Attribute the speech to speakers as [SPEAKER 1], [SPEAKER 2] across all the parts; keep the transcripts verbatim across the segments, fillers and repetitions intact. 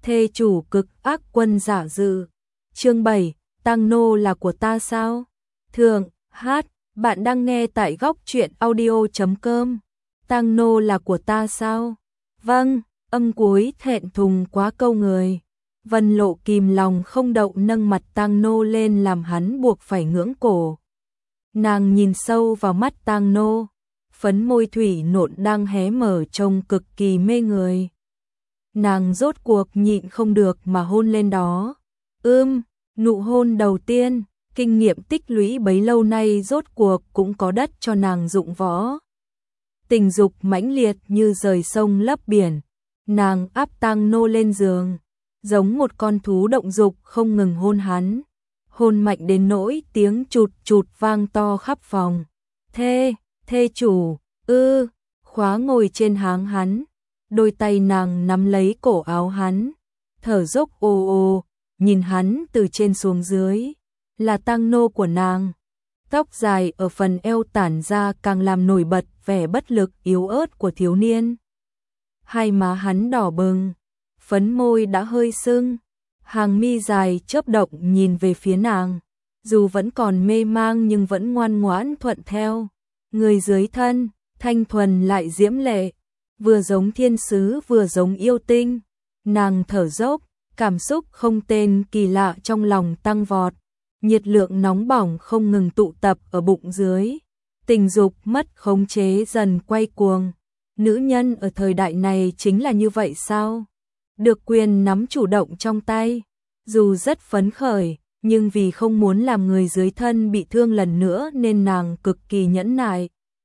[SPEAKER 1] thê chủ cực ác quân giả dự. Chương bảy, Tăng nô là của ta sao? Thượng, hát, bạn đang nghe tại góc truyện audio chấm com. Tăng nô là của ta sao? Vâng, âm cuối thẹn thùng quá câu người. Vân Lộ kìm lòng không đậu nâng mặt Tăng nô lên làm hắn buộc phải ngưỡng cổ. Nàng nhìn sâu vào mắt Tăng nô, phấn môi thủy nộn đang hé mở trông cực kỳ mê người. Nàng rốt cuộc nhịn không được mà hôn lên đó. Ưm, nụ hôn đầu tiên, kinh nghiệm tích lũy bấy lâu nay rốt cuộc cũng có đất cho nàng dụng võ. Tình dục mãnh liệt như rời sông lấp biển, nàng áp Tăng nô lên giường, giống một con thú động dục không ngừng hôn hắn. Hôn mạnh đến nỗi tiếng chụt chụt vang to khắp phòng. Thê, thê chủ, ư, khóa ngồi trên háng hắn. Đôi tay nàng nắm lấy cổ áo hắn, thở dốc ồ ồ, nhìn hắn từ trên xuống dưới. Là Tăng nô của nàng. Tóc dài ở phần eo tản ra càng làm nổi bật vẻ bất lực yếu ớt của thiếu niên. Hai má hắn đỏ bừng, phấn môi đã hơi sưng, hàng mi dài chớp động nhìn về phía nàng, dù vẫn còn mê mang nhưng vẫn ngoan ngoãn thuận theo. Người dưới thân, thanh thuần lại diễm lệ, vừa giống thiên sứ vừa giống yêu tinh. Nàng thở dốc, cảm xúc không tên kỳ lạ trong lòng tăng vọt, nhiệt lượng nóng bỏng không ngừng tụ tập ở bụng dưới. Tình dục mất khống chế dần quay cuồng. Nữ nhân ở thời đại này chính là như vậy sao? Được quyền nắm chủ động trong tay, dù rất phấn khởi, nhưng vì không muốn làm người dưới thân bị thương lần nữa nên nàng cực kỳ nhẫn nại.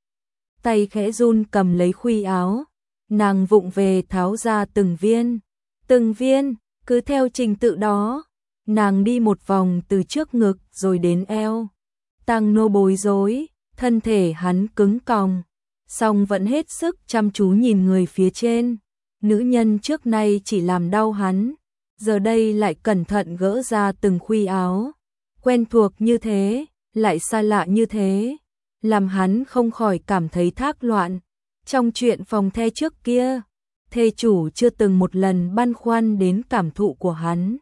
[SPEAKER 1] Tay khẽ run cầm lấy khuy áo, nàng vụng về tháo ra từng viên, từng viên, cứ theo trình tự đó. Nàng đi một vòng từ trước ngực rồi đến eo. Tăng nô bối rối, thân thể hắn cứng còng, song vẫn hết sức chăm chú nhìn người phía trên. Nữ nhân trước nay chỉ làm đau hắn, giờ đây lại cẩn thận gỡ ra từng khuy áo. Quen thuộc như thế, lại xa lạ như thế, làm hắn không khỏi cảm thấy thác loạn. Trong chuyện phòng the trước kia, thê chủ chưa từng một lần băn khoăn đến cảm thụ của hắn.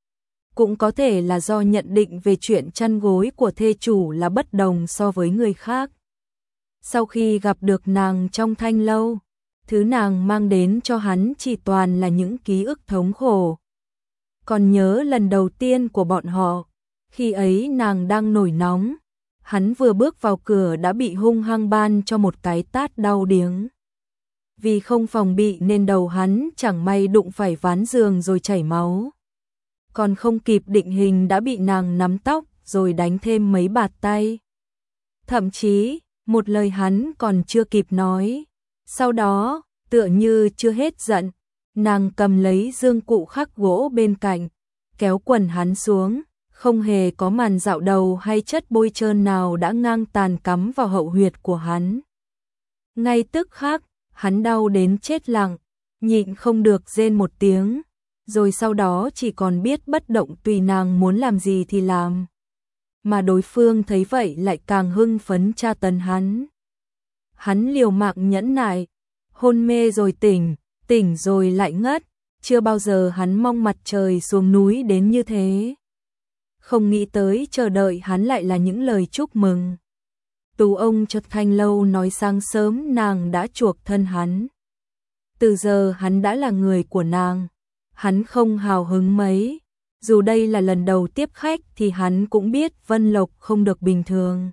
[SPEAKER 1] Cũng có thể là do nhận định về chuyện chăn gối của thê chủ là bất đồng so với người khác. Sau khi gặp được nàng trong thanh lâu, thứ nàng mang đến cho hắn chỉ toàn là những ký ức thống khổ. Còn nhớ lần đầu tiên của bọn họ, khi ấy nàng đang nổi nóng, hắn vừa bước vào cửa đã bị hung hăng ban cho một cái tát đau điếng. Vì không phòng bị nên đầu hắn chẳng may đụng phải ván giường rồi chảy máu. Còn không kịp định hình đã bị nàng nắm tóc rồi đánh thêm mấy bạt tay. Thậm chí, một lời hắn còn chưa kịp nói. Sau đó, tựa như chưa hết giận, nàng cầm lấy dương cụ khắc gỗ bên cạnh, kéo quần hắn xuống, không hề có màn dạo đầu hay chất bôi trơn nào đã ngang tàn cắm vào hậu huyệt của hắn. Ngay tức khắc, hắn đau đến chết lặng, nhịn không được rên một tiếng, rồi sau đó chỉ còn biết bất động tùy nàng muốn làm gì thì làm. Mà đối phương thấy vậy lại càng hưng phấn tra tấn hắn. Hắn liều mạng nhẫn nại, hôn mê rồi tỉnh, tỉnh rồi lại ngất, chưa bao giờ hắn mong mặt trời xuống núi đến như thế. Không nghĩ tới chờ đợi hắn lại là những lời chúc mừng. Tú ông cho thanh lâu nói sáng sớm nàng đã chuộc thân hắn. Từ giờ hắn đã là người của nàng. Hắn không hào hứng mấy. Dù đây là lần đầu tiếp khách thì hắn cũng biết Vân Lộc không được bình thường.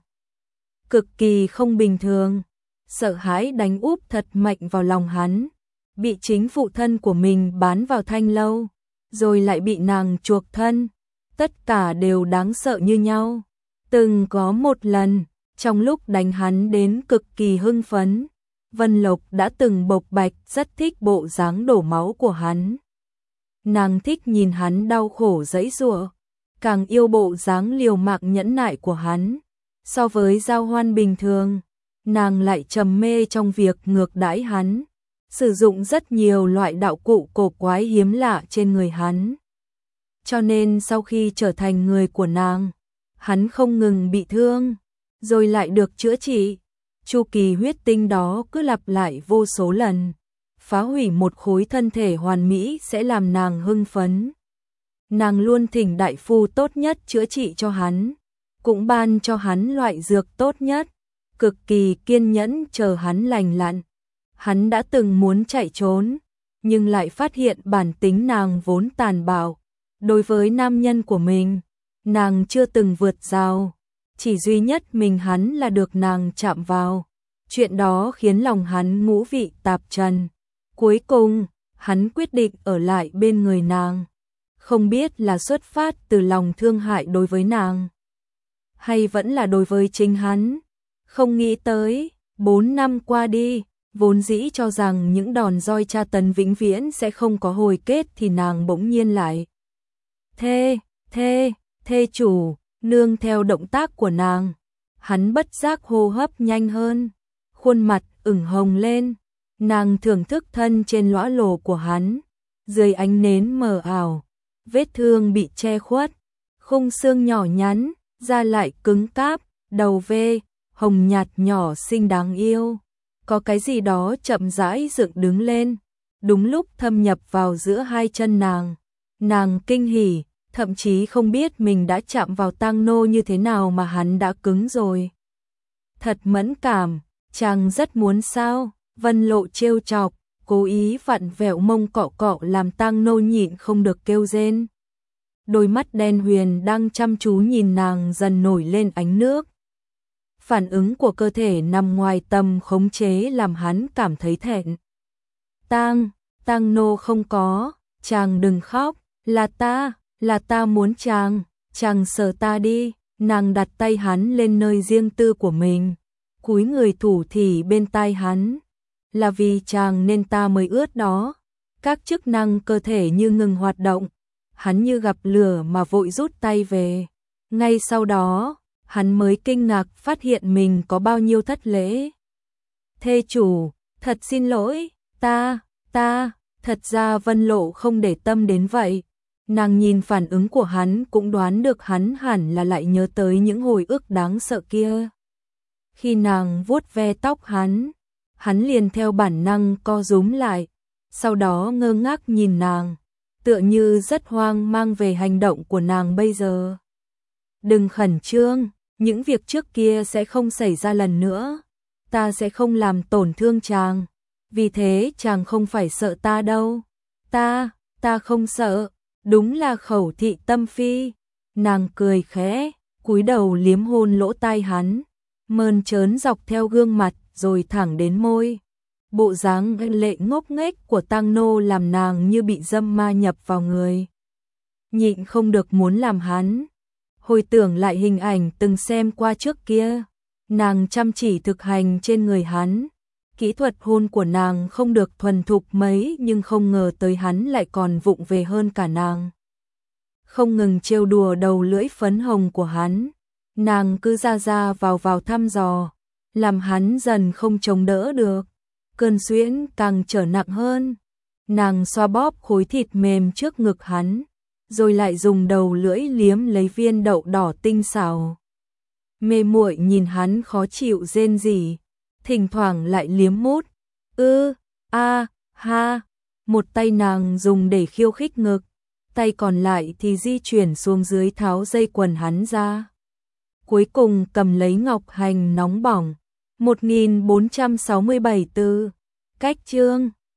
[SPEAKER 1] Cực kỳ không bình thường. Sợ hãi đánh úp thật mạnh vào lòng hắn. Bị chính phụ thân của mình bán vào thanh lâu, rồi lại bị nàng chuộc thân. Tất cả đều đáng sợ như nhau. Từng có một lần, trong lúc đánh hắn đến cực kỳ hưng phấn, Vân Lộc đã từng bộc bạch rất thích bộ dáng đổ máu của hắn. Nàng thích nhìn hắn đau khổ giãy giụa, càng yêu bộ dáng liều mạng nhẫn nại của hắn. So với giao hoan bình thường, nàng lại trầm mê trong việc ngược đãi hắn, sử dụng rất nhiều loại đạo cụ cổ quái hiếm lạ trên người hắn. Cho nên sau khi trở thành người của nàng, hắn không ngừng bị thương, rồi lại được chữa trị. Chu kỳ huyết tinh đó cứ lặp lại vô số lần. phá hủy một khối thân thể hoàn mỹ sẽ làm nàng hưng phấn. Nàng luôn thỉnh đại phu tốt nhất chữa trị cho hắn, cũng ban cho hắn loại dược tốt nhất, cực kỳ kiên nhẫn chờ hắn lành lặn. Hắn đã từng muốn chạy trốn, nhưng lại phát hiện bản tính nàng vốn tàn bạo. Đối với nam nhân của mình, nàng chưa từng vượt rào, chỉ duy nhất mình hắn là được nàng chạm vào. Chuyện đó khiến lòng hắn ngũ vị tạp trần. Cuối cùng, hắn quyết định ở lại bên người nàng. Không biết là xuất phát từ lòng thương hại đối với nàng, hay vẫn là đối với chính hắn. Không nghĩ tới, bốn năm qua đi, vốn dĩ cho rằng những đòn roi tra tấn vĩnh viễn sẽ không có hồi kết thì nàng bỗng nhiên lại. Thê, thê, thê chủ, nương theo động tác của nàng. Hắn bất giác hô hấp nhanh hơn, khuôn mặt ửng hồng lên. Nàng thưởng thức thân trên lõa lồ của hắn, dưới ánh nến mờ ảo, vết thương bị che khuất, khung xương nhỏ nhắn, da lại cứng cáp, đầu vê, hồng nhạt nhỏ xinh đáng yêu. Có cái gì đó chậm rãi dựng đứng lên, đúng lúc thâm nhập vào giữa hai chân nàng. Nàng kinh hỉ, thậm chí không biết mình đã chạm vào tang nô như thế nào mà hắn đã cứng rồi. Thật mẫn cảm, chàng rất muốn sao? Vân Lộ trêu chọc, cố ý vặn vẹo mông cọ cọ làm tang nô nhịn không được kêu rên. Đôi mắt đen huyền đang chăm chú nhìn nàng dần nổi lên ánh nước. Phản ứng của cơ thể nằm ngoài tầm khống chế làm hắn cảm thấy thẹn. Tang, tang nô không có, chàng đừng khóc, là ta, là ta muốn chàng, chàng sờ ta đi. Nàng đặt tay hắn lên nơi riêng tư của mình, cúi người thủ thỉ bên tai hắn. Là vì chàng nên ta mới ướt đó. Các chức năng cơ thể như ngừng hoạt động, hắn như gặp lửa mà vội rút tay về. Ngay sau đó, hắn mới kinh ngạc phát hiện mình có bao nhiêu thất lễ. Thê chủ, thật xin lỗi, ta, ta, thật ra Vân Lộ không để tâm đến vậy. Nàng nhìn phản ứng của hắn cũng đoán được hắn hẳn là lại nhớ tới những hồi ức đáng sợ kia. Khi nàng vuốt ve tóc hắn, hắn liền theo bản năng co rúm lại, sau đó ngơ ngác nhìn nàng, tựa như rất hoang mang về hành động của nàng bây giờ. Đừng khẩn trương, những việc trước kia sẽ không xảy ra lần nữa, ta sẽ không làm tổn thương chàng, vì thế chàng không phải sợ ta đâu. Ta, ta không sợ, đúng là khẩu thị tâm phi. Nàng cười khẽ, cúi đầu liếm hôn lỗ tai hắn, mơn trớn dọc theo gương mặt rồi thẳng đến môi. Bộ dáng lệ ngốc nghếch của tang nô làm nàng như bị dâm ma nhập vào người. Nhịn không được muốn làm hắn. Hồi tưởng lại hình ảnh từng xem qua trước kia, nàng chăm chỉ thực hành trên người hắn. Kỹ thuật hôn của nàng không được thuần thục mấy nhưng không ngờ tới hắn lại còn vụng về hơn cả nàng. Không ngừng trêu đùa đầu lưỡi phấn hồng của hắn, nàng cứ ra ra vào vào thăm dò, làm hắn dần không chống đỡ được. Cơn suyễn càng trở nặng hơn. Nàng xoa bóp khối thịt mềm trước ngực hắn, rồi lại dùng đầu lưỡi liếm lấy viên đậu đỏ tinh xảo. Mê muội nhìn hắn khó chịu rên rỉ, thỉnh thoảng lại liếm mút. Ư, a, ha. Một tay nàng dùng để khiêu khích ngực, tay còn lại thì di chuyển xuống dưới tháo dây quần hắn ra. Cuối cùng cầm lấy ngọc hành nóng bỏng. một nghìn bốn trăm sáu mươi bảy từ cách chương